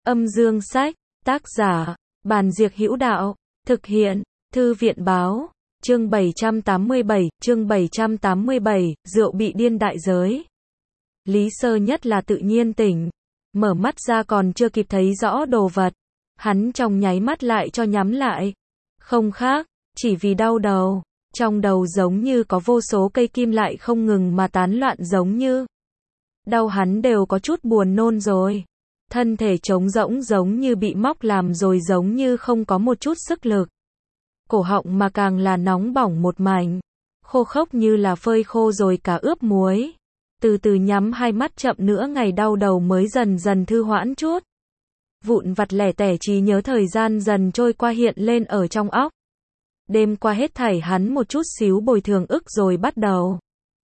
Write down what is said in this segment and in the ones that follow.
Âm dương sách, tác giả, Bàn Diệc Hữu Đạo, thực hiện, Thư viện báo, chương 787, rượu bị điên đại giới. Lý Sơ Nhất là tự nhiên tỉnh, mở mắt ra còn chưa kịp thấy rõ đồ vật, hắn trong nháy mắt lại cho nhắm lại. Không khác, chỉ vì đau đầu, trong đầu giống như có vô số cây kim lại không ngừng mà tán loạn giống như. Đau hắn đều có chút buồn nôn rồi. Thân thể trống rỗng giống như bị móc làm rồi giống như không có một chút sức lực. Cổ họng mà càng là nóng bỏng một mảnh. Khô khốc như là phơi khô rồi cả ướp muối. Từ từ nhắm hai mắt chậm nữa ngày đau đầu mới dần dần thư hoãn chút. Vụn vặt lẻ tẻ trí nhớ thời gian dần trôi qua hiện lên ở trong óc. Đêm qua hết thảy hắn một chút xíu bồi thường ức rồi bắt đầu.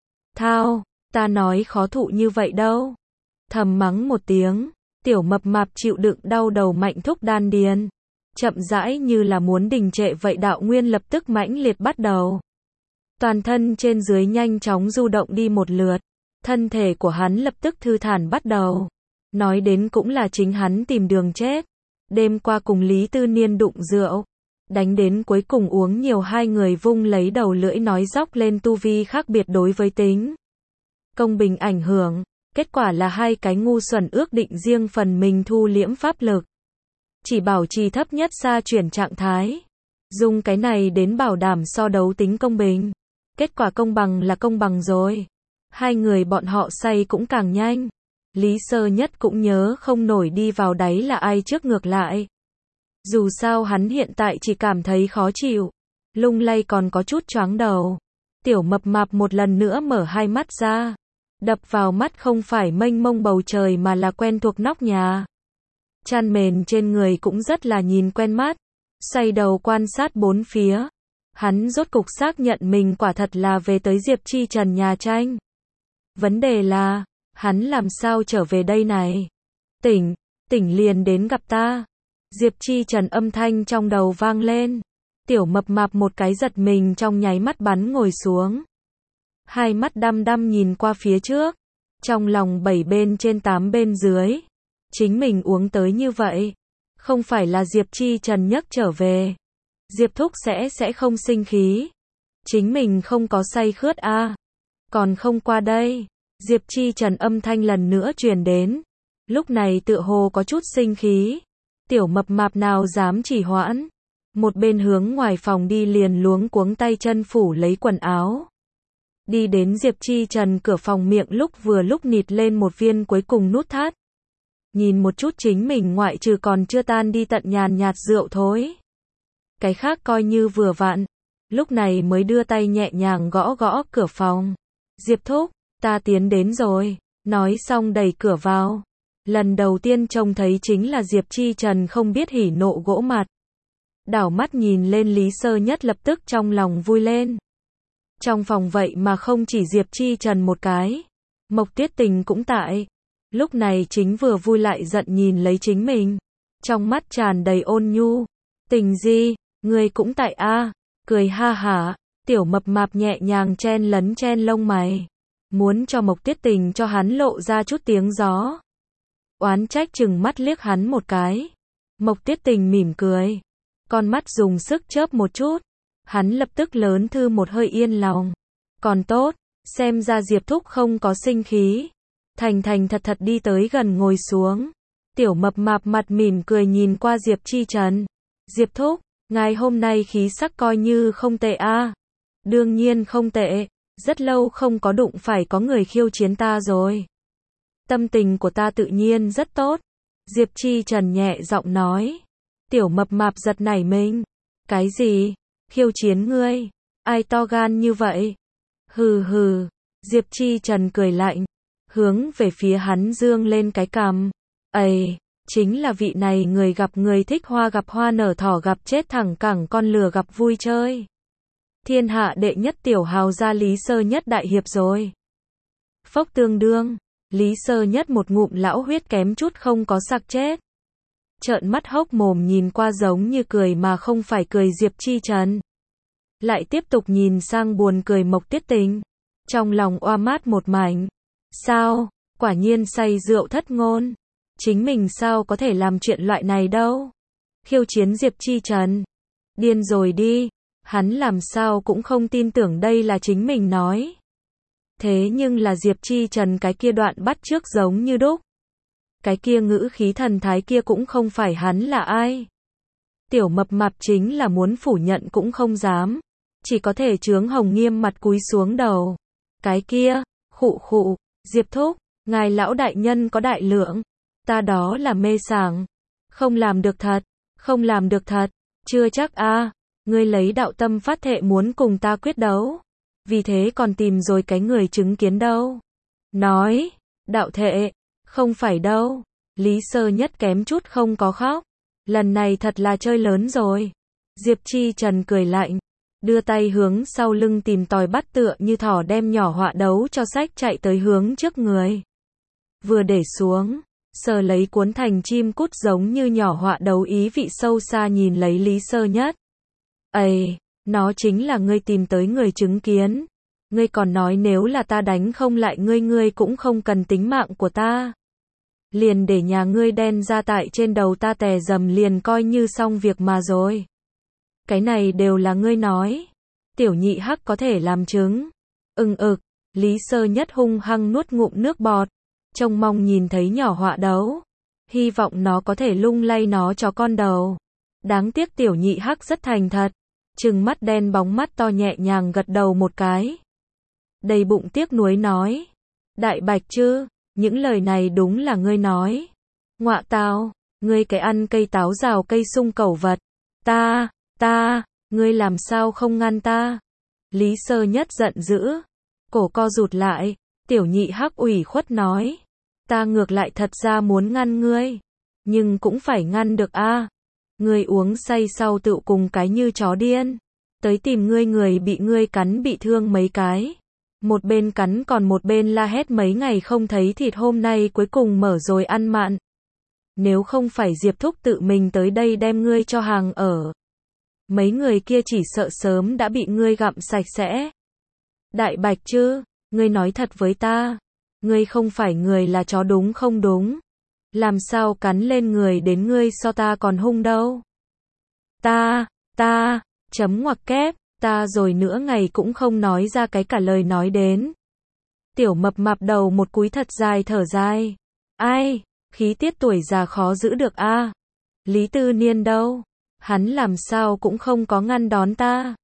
Thao, ta nói khó thụ như vậy đâu. Thầm mắng một tiếng. Tiểu mập mạp chịu đựng đau đầu mạnh thúc đan điền. Chậm rãi như là muốn đình trệ vậy đạo nguyên lập tức mãnh liệt bắt đầu. Toàn thân trên dưới nhanh chóng du động đi một lượt. Thân thể của hắn lập tức thư thản bắt đầu. Nói đến cũng là chính hắn tìm đường chết. Đêm qua cùng Lý Tư Niên đụng rượu. Đánh đến cuối cùng uống nhiều hai người vung lấy đầu lưỡi nói dóc lên tu vi khác biệt đối với tính. Công bình ảnh hưởng. Kết quả là hai cái ngu xuẩn ước định riêng phần mình thu liễm pháp lực. Chỉ bảo trì thấp nhất xa chuyển trạng thái. Dùng cái này đến bảo đảm so đấu tính công bình. Kết quả công bằng là công bằng rồi. Hai người bọn họ say cũng càng nhanh. Lý Sơ Nhất cũng nhớ không nổi đi vào đáy là ai trước ngược lại. Dù sao hắn hiện tại chỉ cảm thấy khó chịu. Lung lay còn có chút choáng đầu. Tiểu mập mạp một lần nữa mở hai mắt ra. Đập vào mắt không phải mênh mông bầu trời mà là quen thuộc nóc nhà. Chăn mền trên người cũng rất là nhìn quen mắt. Xoay đầu quan sát bốn phía. Hắn rốt cục xác nhận mình quả thật là về tới Diệp Chi Trần nhà tranh. Vấn đề là, hắn làm sao trở về đây này? Tỉnh liền đến gặp ta. Diệp Chi Trần âm thanh trong đầu vang lên. Tiểu mập mạp một cái giật mình trong nháy mắt bắn ngồi xuống. Hai mắt đăm đăm nhìn qua phía trước. Trong lòng 7 bên trên 8 bên dưới. Chính mình uống tới như vậy. Không phải là Diệp Chi Trần nhấc trở về. Diệp Thúc sẽ không sinh khí. Chính mình không có say khướt à. Còn không qua đây. Diệp Chi Trần âm thanh lần nữa truyền đến. Lúc này tựa hồ có chút sinh khí. Tiểu mập mạp nào dám chỉ hoãn. Một bên hướng ngoài phòng đi liền luống cuống tay chân phủ lấy quần áo. Đi đến Diệp Chi Trần cửa phòng miệng lúc nịt lên một viên cuối cùng nút thắt. Nhìn một chút chính mình ngoại trừ còn chưa tan đi tận nhàn nhạt rượu thối. Cái khác coi như vừa vặn. Lúc này mới đưa tay nhẹ nhàng gõ gõ cửa phòng. Diệp Thúc, ta tiến đến rồi. Nói xong đẩy cửa vào. Lần đầu tiên trông thấy chính là Diệp Chi Trần không biết hỉ nộ gỗ mặt. Đảo mắt nhìn lên Lý Sơ Nhất lập tức trong lòng vui lên. Trong phòng vậy mà không chỉ Diệp Chi Trần một cái. Mộc Tuyết Tình cũng tại. Lúc này chính vừa vui lại giận nhìn lấy chính mình. Trong mắt tràn đầy ôn nhu. Tình gì, người cũng tại a? Cười ha hả. Tiểu mập mạp nhẹ nhàng chen lông mày. Muốn cho Mộc Tuyết Tình cho hắn lộ ra chút tiếng gió. Oán trách chừng mắt liếc hắn một cái. Mộc Tuyết Tình mỉm cười. Con mắt dùng sức chớp một chút. Hắn lập tức lớn thư một hơi yên lòng. Còn tốt, xem ra Diệp Thúc không có sinh khí. Thành thật đi tới gần ngồi xuống. Tiểu mập mạp mặt mỉm cười nhìn qua Diệp Chi Trần. Diệp Thúc, ngài hôm nay khí sắc coi như không tệ a. Đương nhiên không tệ, rất lâu không có đụng phải có người khiêu chiến ta rồi. Tâm tình của ta tự nhiên rất tốt. Diệp Chi Trần nhẹ giọng nói. Tiểu mập mạp giật nảy mình. Cái gì? Khiêu chiến ngươi? Ai to gan như vậy? Hừ. Diệp Chi Trần cười lạnh. Hướng về phía hắn dương lên cái cằm. Ây, chính là vị này người gặp người thích hoa gặp hoa nở thỏ gặp chết thẳng cẳng con lừa gặp vui chơi. Thiên hạ đệ nhất tiểu hào gia Lý Sơ Nhất đại hiệp rồi. Phốc tương đương. Lý Sơ Nhất một ngụm lão huyết kém chút không có sặc chết. Trợn mắt hốc mồm nhìn qua giống như cười mà không phải cười Diệp Chi Trần. Lại tiếp tục nhìn sang buồn cười Mộc Tuyết Tình. Trong lòng oa mát một mảnh. Sao, quả nhiên say rượu thất ngôn. Chính mình sao có thể làm chuyện loại này đâu. Khiêu chiến Diệp Chi Trần. Điên rồi đi. Hắn làm sao cũng không tin tưởng đây là chính mình nói. Thế nhưng là Diệp Chi Trần cái kia đoạn bắt chước giống như đúc. Cái kia ngữ khí thần thái kia cũng không phải hắn là ai. Tiểu mập mạp chính là muốn phủ nhận cũng không dám. Chỉ có thể chướng hồng nghiêm mặt cúi xuống đầu. Cái kia, khụ khụ, Diệp thúc, ngài lão đại nhân có đại lượng. Ta đó là mê sảng. Không làm được thật, không làm được thật, chưa chắc a. Ngươi lấy đạo tâm phát thệ muốn cùng ta quyết đấu. Vì thế còn tìm rồi cái người chứng kiến đâu. Nói, đạo thệ, không phải đâu. Lý Sơ Nhất kém chút không có khóc. Lần này thật là chơi lớn rồi. Diệp Chi Trần cười lạnh, đưa tay hướng sau lưng tìm tòi bắt tựa như thỏ đem nhỏ họa đấu cho sách chạy tới hướng trước người. Vừa để xuống, sờ lấy cuốn thành chim cút giống như nhỏ họa đấu ý vị sâu xa nhìn lấy Lý Sơ Nhất. Ây, nó chính là ngươi tìm tới người chứng kiến. Ngươi còn nói nếu là ta đánh không lại ngươi cũng không cần tính mạng của ta. Liền để nhà ngươi đen ra tại trên đầu ta tè dầm liền coi như xong việc mà rồi. Cái này đều là ngươi nói. Tiểu nhị hắc có thể làm chứng. Lý Sơ Nhất hung hăng nuốt ngụm nước bọt. Trông mong nhìn thấy nhỏ họa đấu. Hy vọng nó có thể lung lay nó cho con đầu. Đáng tiếc tiểu nhị hắc rất thành thật. Trừng mắt đen bóng mắt to nhẹ nhàng gật đầu một cái. Đầy bụng tiếc nuối nói. Đại bạch chứ, những lời này đúng là ngươi nói. Ngọa tao, ngươi cái ăn cây táo rào cây sung cẩu vật. Ngươi làm sao không ngăn ta? Lý Sơ Nhất giận dữ. Cổ co rụt lại, tiểu nhị hắc ủy khuất nói. Ta ngược lại thật ra muốn ngăn ngươi. Nhưng cũng phải ngăn được a. Ngươi uống say sau tự cùng cái như chó điên. Tới tìm ngươi người bị ngươi cắn bị thương mấy cái. Một bên cắn còn một bên la hét mấy ngày không thấy thịt hôm nay cuối cùng mở rồi ăn mặn. Nếu không phải Diệp thúc tự mình tới đây đem ngươi cho hàng ở. Mấy người kia chỉ sợ sớm đã bị ngươi gặm sạch sẽ. Đại bạch chứ, ngươi nói thật với ta. Ngươi không phải người là chó đúng không đúng? Làm sao cắn lên người đến ngươi so ta còn hung đâu? Chấm ngoặc kép, ta rồi nữa ngày cũng không nói ra cái cả lời nói đến. Tiểu mập mạp đầu một cúi thật dài thở dài. Ai, khí tiết tuổi già khó giữ được a. Lý Tư Niên đâu? Hắn làm sao cũng không có ngăn đón ta.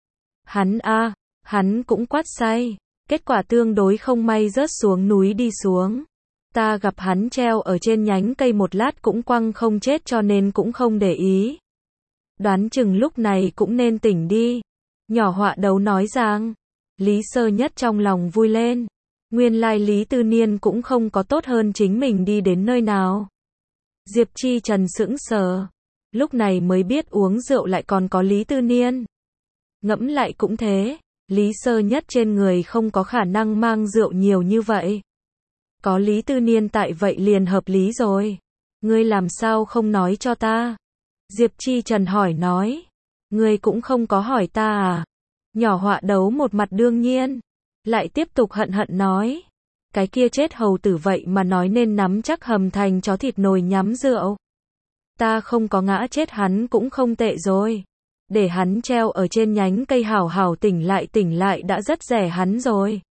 Hắn cũng quát say. Kết quả tương đối không may rớt xuống núi đi xuống. Ta gặp hắn treo ở trên nhánh cây một lát cũng quăng không chết cho nên cũng không để ý. Đoán chừng lúc này cũng nên tỉnh đi. Nhỏ họa đấu nói rằng. Lý Sơ Nhất trong lòng vui lên. Nguyên lai Lý Tư Niên cũng không có tốt hơn chính mình đi đến nơi nào. Diệp Chi Trần sững sờ. Lúc này mới biết uống rượu lại còn có Lý Tư Niên. Ngẫm lại cũng thế. Lý Sơ Nhất trên người không có khả năng mang rượu nhiều như vậy. Có Lý Tư Niên tại vậy liền hợp lý rồi. Ngươi làm sao không nói cho ta? Diệp Chi Trần hỏi nói. Ngươi cũng không có hỏi ta à? Nhỏ họa đấu một mặt đương nhiên. Lại tiếp tục hận hận nói. Cái kia chết hầu tử vậy mà nói nên nắm chắc hầm thành chó thịt nồi nhắm rượu. Ta không có ngã chết hắn cũng không tệ rồi. Để hắn treo ở trên nhánh cây hảo hảo tỉnh lại đã rất rẻ hắn rồi.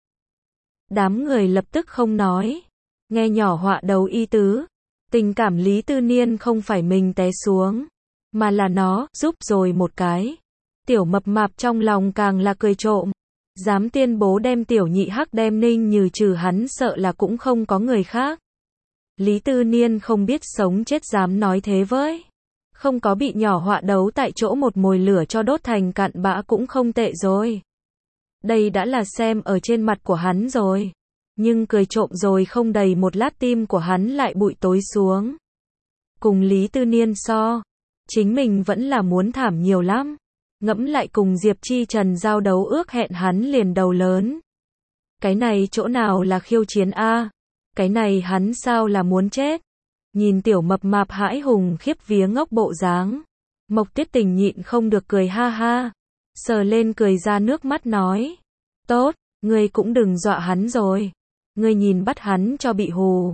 Đám người lập tức không nói. Nghe nhỏ họa đầu y tứ. Tình cảm Lý Tư Niên không phải mình té xuống. Mà là nó, giúp rồi một cái. Tiểu mập mạp trong lòng càng là cười trộm. Dám tuyên bố đem tiểu nhị hắc đem Ninh Như trừ hắn sợ là cũng không có người khác. Lý Tư Niên không biết sống chết dám nói thế với. Không có bị nhỏ họa đấu tại chỗ một mồi lửa cho đốt thành cặn bã cũng không tệ rồi. Đây đã là xem ở trên mặt của hắn rồi. Nhưng cười trộm rồi không đầy một lát tim của hắn lại bụi tối xuống. Cùng Lý Tư Niên so. Chính mình vẫn là muốn thảm nhiều lắm. Ngẫm lại cùng Diệp Chi Trần giao đấu ước hẹn hắn liền đầu lớn. Cái này chỗ nào là khiêu chiến a? Cái này hắn sao là muốn chết? Nhìn tiểu mập mạp hãi hùng khiếp vía ngốc bộ dáng. Mộc Tuyết Tình nhịn không được cười ha ha. Sờ lên cười ra nước mắt nói. Tốt, ngươi cũng đừng dọa hắn rồi. Ngươi nhìn bắt hắn cho bị hù.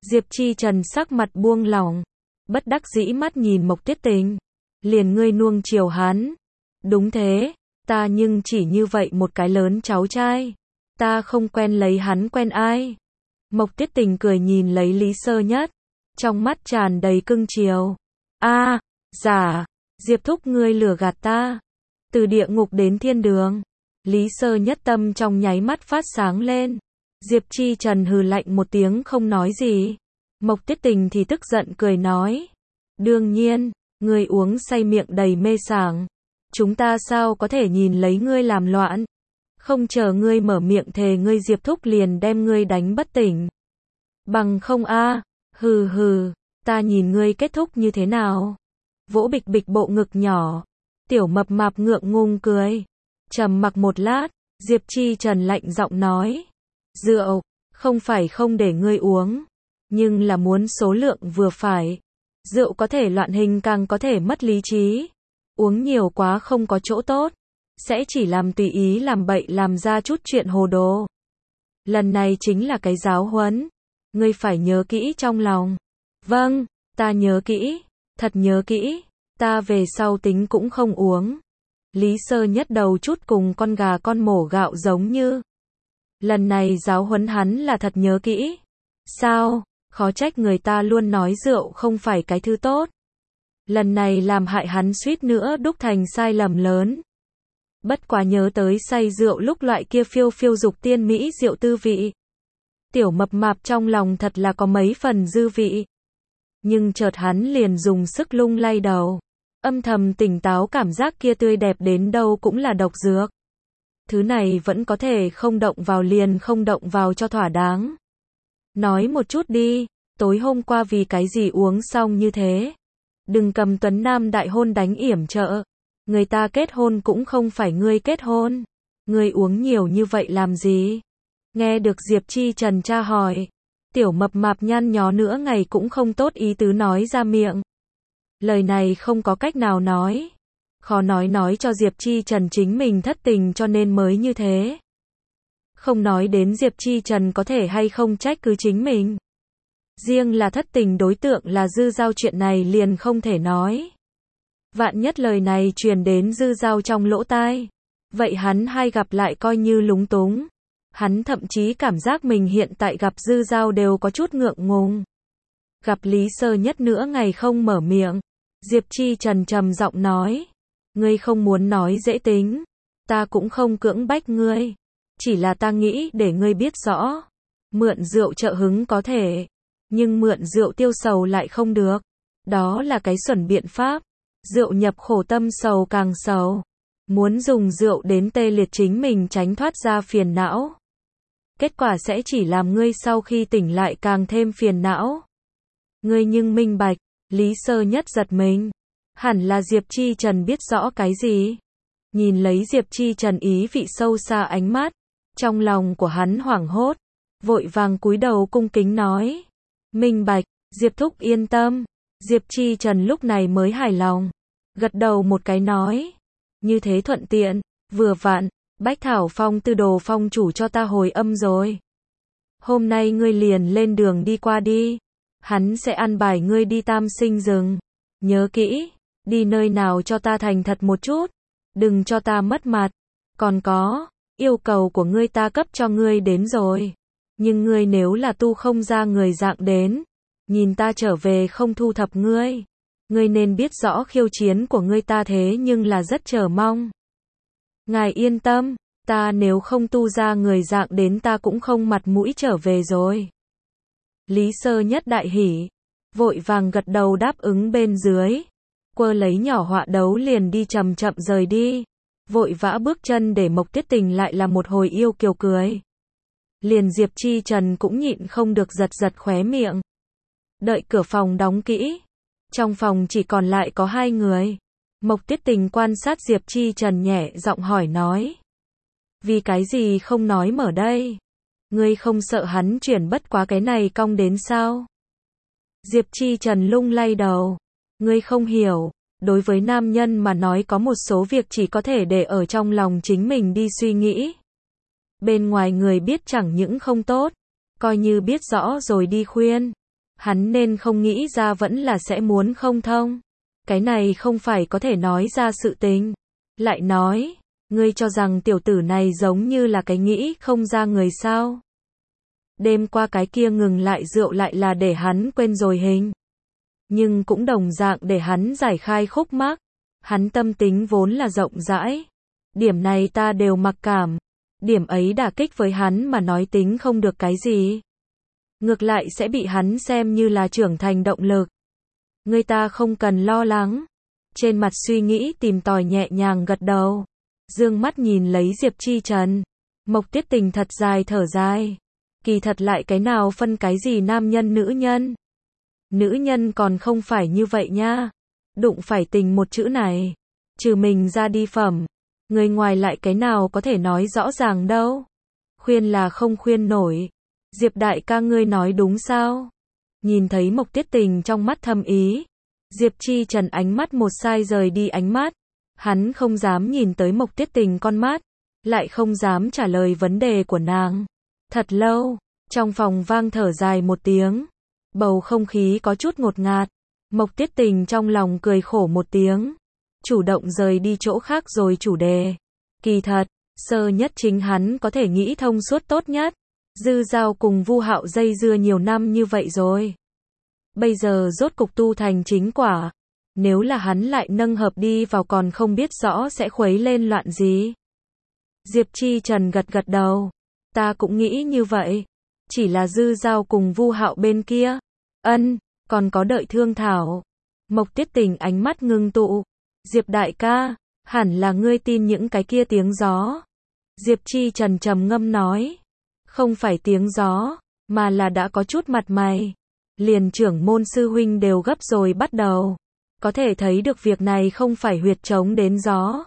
Diệp Chi Trần sắc mặt buông lỏng, bất đắc dĩ mắt nhìn Mộc Tuyết Tình. Liền ngươi nuông chiều hắn. Đúng thế, ta nhưng chỉ như vậy một cái lớn cháu trai. Ta không quen lấy hắn quen ai. Mộc Tuyết Tình cười nhìn lấy Lý Sơ Nhất, trong mắt tràn đầy cưng chiều. A, giả, Diệp thúc ngươi lừa gạt ta. Từ địa ngục đến thiên đường. Lý Sơ Nhất tâm trong nháy mắt phát sáng lên. Diệp Chi Trần hừ lạnh một tiếng không nói gì. Mộc Tuyết Tình thì tức giận cười nói. Đương nhiên, ngươi uống say miệng đầy mê sảng. Chúng ta sao có thể nhìn lấy ngươi làm loạn. Không chờ ngươi mở miệng thề ngươi Diệp thúc liền đem ngươi đánh bất tỉnh. Bằng không a, hừ hừ, ta nhìn ngươi kết thúc như thế nào. Vỗ bịch bịch bộ ngực nhỏ. Tiểu mập mạp ngượng ngùng cười. Trầm mặc một lát, Diệp Chi Trần lạnh giọng nói. Rượu, không phải không để ngươi uống, nhưng là muốn số lượng vừa phải. Rượu có thể loạn hình càng có thể mất lý trí. Uống nhiều quá không có chỗ tốt, sẽ chỉ làm tùy ý làm bậy làm ra chút chuyện hồ đồ. Lần này chính là cái giáo huấn. Ngươi phải nhớ kỹ trong lòng. Vâng, ta nhớ kỹ, thật nhớ kỹ, ta về sau tính cũng không uống. Lý Sơ Nhất đầu chút cùng con gà con mổ gạo giống như. Lần này giáo huấn hắn là thật nhớ kỹ. Sao, khó trách người ta luôn nói rượu không phải cái thứ tốt. Lần này làm hại hắn suýt nữa đúc thành sai lầm lớn. Bất quá nhớ tới say rượu lúc loại kia phiêu phiêu dục tiên mỹ rượu tư vị. Tiểu mập mạp trong lòng thật là có mấy phần dư vị. Nhưng chợt hắn liền dùng sức lung lay đầu. Âm thầm tỉnh táo cảm giác kia tươi đẹp đến đâu cũng là độc dược. Thứ này vẫn có thể không động vào liền không động vào cho thỏa đáng. Nói một chút đi, tối hôm qua vì cái gì uống xong như thế? Đừng cầm Tuấn Nam đại hôn đánh yểm trợ. Người ta kết hôn cũng không phải ngươi kết hôn. Ngươi uống nhiều như vậy làm gì? Nghe được Diệp Chi Trần tra hỏi. Tiểu mập mạp nhăn nhó nữa ngày cũng không tốt ý tứ nói ra miệng. Lời này không có cách nào nói. Khó nói cho Diệp Chi Trần chính mình thất tình cho nên mới như thế. Không nói đến Diệp Chi Trần có thể hay không trách cứ chính mình. Riêng là thất tình đối tượng là Dư Giao chuyện này liền không thể nói. Vạn nhất lời này truyền đến Dư Giao trong lỗ tai. Vậy hắn hay gặp lại coi như lúng túng. Hắn thậm chí cảm giác mình hiện tại gặp Dư Giao đều có chút ngượng ngùng. Gặp Lý Sơ Nhất nữa ngày không mở miệng. Diệp Chi Trần trầm giọng nói. Ngươi không muốn nói dễ tính. Ta cũng không cưỡng bách ngươi. Chỉ là ta nghĩ để ngươi biết rõ. Mượn rượu trợ hứng có thể. Nhưng mượn rượu tiêu sầu lại không được. Đó là cái xuẩn biện pháp. Rượu nhập khổ tâm sầu càng sầu. Muốn dùng rượu đến tê liệt chính mình tránh thoát ra phiền não. Kết quả sẽ chỉ làm ngươi sau khi tỉnh lại càng thêm phiền não. Ngươi nhưng minh bạch. Lý Sơ Nhất giật mình. Hẳn là Diệp Chi Trần biết rõ cái gì. Nhìn lấy Diệp Chi Trần ý vị sâu xa ánh mắt. Trong lòng của hắn hoảng hốt. Vội vàng cúi đầu cung kính nói. Minh bạch, Diệp thúc yên tâm. Diệp Chi Trần lúc này mới hài lòng. Gật đầu một cái nói. Như thế thuận tiện, vừa vặn, Bách Thảo Phong Tư Đồ Phong chủ cho ta hồi âm rồi. Hôm nay ngươi liền lên đường đi qua đi. Hắn sẽ ăn bài ngươi đi Tam Sinh rừng. Nhớ kỹ, đi nơi nào cho ta thành thật một chút. Đừng cho ta mất mặt. Còn có, yêu cầu của ngươi ta cấp cho ngươi đến rồi. Nhưng ngươi nếu là tu không ra người dạng đến. Nhìn ta trở về không thu thập ngươi. Ngươi nên biết rõ khiêu chiến của ngươi ta thế nhưng là rất chờ mong. Ngài yên tâm, ta nếu không tu ra người dạng đến ta cũng không mặt mũi trở về rồi. Lý Sơ Nhất đại hỉ, vội vàng gật đầu đáp ứng bên dưới. Quơ lấy nhỏ họa đấu liền đi chậm chậm rời đi. Vội vã bước chân để Mộc Tuyết Tình lại là một hồi yêu kiều cười. Liền Diệp Chi Trần cũng nhịn không được giật giật khóe miệng. Đợi cửa phòng đóng kỹ. Trong phòng chỉ còn lại có hai người. Mộc Tuyết Tình quan sát Diệp Chi Trần nhẹ giọng hỏi nói. Vì cái gì không nói mở đây? Ngươi không sợ hắn chuyển bất quá cái này cong đến sao? Diệp Chi Trần lung lay đầu. Ngươi không hiểu, đối với nam nhân mà nói có một số việc chỉ có thể để ở trong lòng chính mình đi suy nghĩ. Bên ngoài người biết chẳng những không tốt, coi như biết rõ rồi đi khuyên, Hắn nên không nghĩ ra vẫn là sẽ muốn không thông. Cái này không phải có thể nói ra sự tình. Lại nói, ngươi cho rằng tiểu tử này giống như là cái nghĩ không ra người sao? Đêm qua cái kia ngừng lại rượu lại là để hắn quên rồi hình. Nhưng cũng đồng dạng để hắn giải khai khúc mắc. Hắn tâm tính vốn là rộng rãi. Điểm này ta đều mặc cảm. Điểm ấy đả kích với hắn mà nói tính không được cái gì. Ngược lại sẽ bị hắn xem như là trưởng thành động lực. Người ta không cần lo lắng. Trên mặt suy nghĩ tìm tòi nhẹ nhàng gật đầu. Dương mắt nhìn lấy Diệp Chi Trần. Mộc Tiết Tình thật dài thở dài. Kỳ thật lại cái nào phân cái gì nam nhân nữ nhân. Nữ nhân còn không phải như vậy nha. Đụng phải tình một chữ này. Trừ mình ra đi phẩm. Người ngoài lại cái nào có thể nói rõ ràng đâu. Khuyên là không khuyên nổi. Diệp đại ca ngươi nói đúng sao? Nhìn thấy Mộc Tiết Tình trong mắt thâm ý. Diệp Chi Trần ánh mắt một sai rời đi ánh mắt. Hắn không dám nhìn tới Mộc Tiết Tình con mắt. Lại không dám trả lời vấn đề của nàng. Thật lâu, trong phòng vang thở dài một tiếng. Bầu không khí có chút ngột ngạt. Mộc Tiết Tình trong lòng cười khổ một tiếng. Chủ động rời đi chỗ khác rồi chủ đề. Kỳ thật, sơ nhất chính hắn có thể nghĩ thông suốt tốt nhất. Dư Giao cùng Vu Hạo dây dưa nhiều năm như vậy rồi. Bây giờ rốt cục tu thành chính quả. Nếu là hắn lại nâng hợp đi vào còn không biết rõ sẽ khuấy lên loạn gì. Diệp Chi Trần gật gật đầu. Ta cũng nghĩ như vậy. Chỉ là Dư Giao cùng Vu Hạo bên kia. Còn có đợi thương thảo. Mộc Tiết Tình ánh mắt ngưng tụ. Diệp đại ca, hẳn là ngươi tin những cái kia tiếng gió. Diệp Chi Trần trầm ngâm nói. Không phải tiếng gió, mà là đã có chút mặt mày. Liền trưởng môn sư huynh đều gấp rồi bắt đầu. Có thể thấy được việc này không phải huyệt trống đến gió.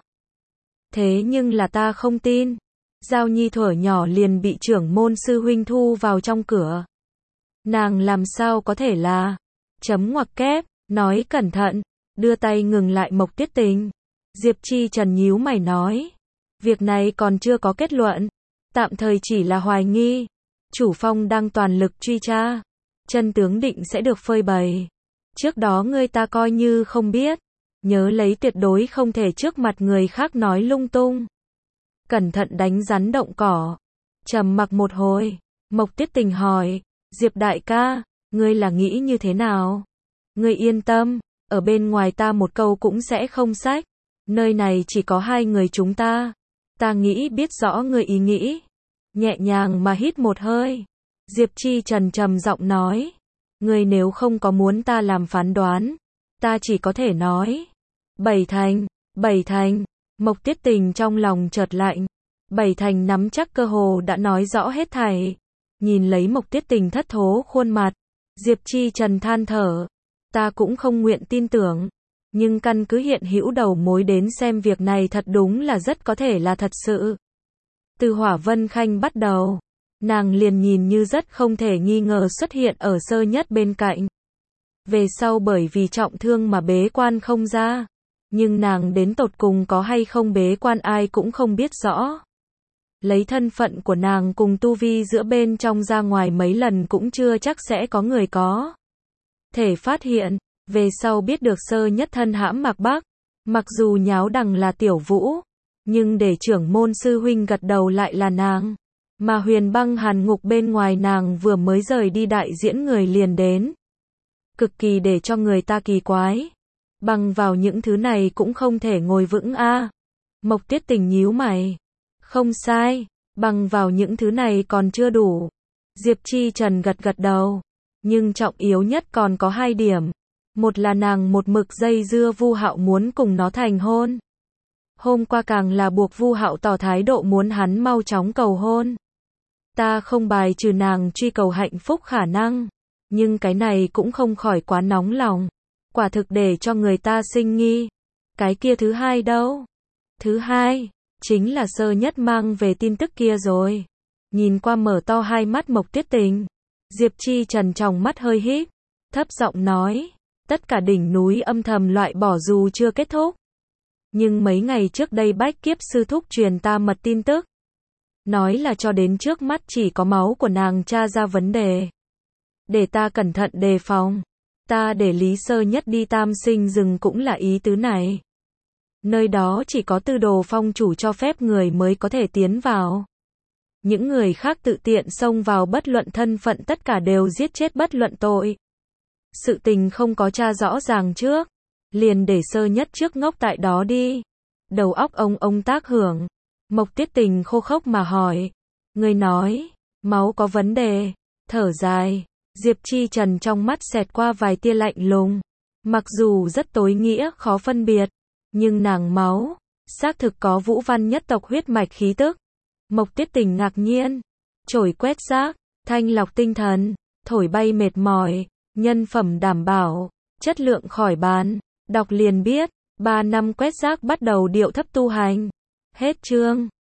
Thế nhưng là ta không tin. Giao Nhi thuở nhỏ liền bị trưởng môn sư huynh thu vào trong cửa. Nàng làm sao có thể là... Chấm ngoặc kép, nói cẩn thận, đưa tay ngừng lại Mộc Tiết Tình. Diệp Chi Trần nhíu mày nói. Việc này còn chưa có kết luận. Tạm thời chỉ là hoài nghi. Chủ phong đang toàn lực truy tra. Chân tướng định sẽ được phơi bày. Trước đó ngươi ta coi như không biết. Nhớ lấy tuyệt đối không thể trước mặt người khác nói lung tung. Cẩn thận đánh rắn động cỏ. Trầm mặc một hồi. Mộc Tiết Tình hỏi. Diệp đại ca, ngươi là nghĩ như thế nào? Ngươi yên tâm, ở bên ngoài ta một câu cũng sẽ không sách. Nơi này chỉ có hai người chúng ta. Ta nghĩ biết rõ ngươi ý nghĩ. Nhẹ nhàng mà hít một hơi. Diệp Chi Trần trầm giọng nói. Ngươi nếu không có muốn ta làm phán đoán, ta chỉ có thể nói. Bảy thành. Mộc Tiết Tình trong lòng chợt lạnh. Bảy thành nắm chắc cơ hồ đã nói rõ hết thảy. Nhìn lấy Mộc Tiết Tình thất thố khuôn mặt. Diệp Chi Trần than thở. Ta cũng không nguyện tin tưởng. Nhưng căn cứ hiện hữu đầu mối đến xem việc này thật đúng là rất có thể là thật sự. Từ Hỏa Vân Khanh bắt đầu. Nàng liền nhìn như rất không thể nghi ngờ xuất hiện ở sơ nhất bên cạnh. Về sau bởi vì trọng thương mà bế quan không ra. Nhưng nàng đến tột cùng có hay không bế quan ai cũng không biết rõ. Lấy thân phận của nàng cùng tu vi giữa bên trong ra ngoài mấy lần cũng chưa chắc sẽ có người có thể phát hiện. Về sau biết được sơ nhất thân hãm Mạc Bắc. Mặc dù nháo đằng là Tiểu Vũ. Nhưng để trưởng môn sư huynh gật đầu lại là nàng. Mà Huyền Băng Hàn Ngục bên ngoài nàng vừa mới rời đi đại diễn người liền đến. Cực kỳ để cho người ta kỳ quái. Bằng vào những thứ này cũng không thể ngồi vững a. Mộc Tiết Tình nhíu mày. Không sai, bằng vào những thứ này còn chưa đủ. Diệp Chi Trần gật gật đầu. Nhưng trọng yếu nhất còn có hai điểm. Một là nàng một mực dây dưa Vu Hạo muốn cùng nó thành hôn. Hôm qua càng là buộc Vu Hạo tỏ thái độ muốn hắn mau chóng cầu hôn. Ta không bài trừ nàng truy cầu hạnh phúc khả năng. Nhưng cái này cũng không khỏi quá nóng lòng. Quả thực để cho người ta sinh nghi. Cái kia thứ hai đâu? Thứ hai, chính là sơ nhất mang về tin tức kia rồi. Nhìn qua mở to hai mắt Mộc Tiết Tình. Diệp Chi Trần trong mắt hơi híp. Thấp giọng nói. Tất cả đỉnh núi âm thầm loại bỏ dù chưa kết thúc. Nhưng mấy ngày trước đây Bách Kiếp sư thúc truyền ta mật tin tức. Nói là cho đến trước mắt chỉ có máu của nàng tra ra vấn đề. Để ta cẩn thận đề phòng. Ta để Lý Sơ Nhất đi Tam Sinh rừng cũng là ý tứ này. Nơi đó chỉ có Tư Đồ Phong chủ cho phép người mới có thể tiến vào. Những người khác tự tiện xông vào bất luận thân phận tất cả đều giết chết bất luận tội. Sự tình không có tra rõ ràng trước. Liền để Sơ Nhất trước ngốc tại đó đi. Đầu óc ông tác hưởng. Mộc Tiết Tình khô khốc mà hỏi. Người nói, máu có vấn đề. Thở dài. Diệp Chi Trần trong mắt xẹt qua vài tia lạnh lùng. Mặc dù rất tối nghĩa khó phân biệt. Nhưng nàng máu, xác thực có Vũ Văn nhất tộc huyết mạch khí tức. Mộc Tiết Tình ngạc nhiên. Chổi quét rác, thanh lọc tinh thần, thổi bay mệt mỏi, nhân phẩm đảm bảo, chất lượng khỏi bàn. Đọc liền biết, 3 năm quét rác bắt đầu điệu thấp tu hành. Hết chương.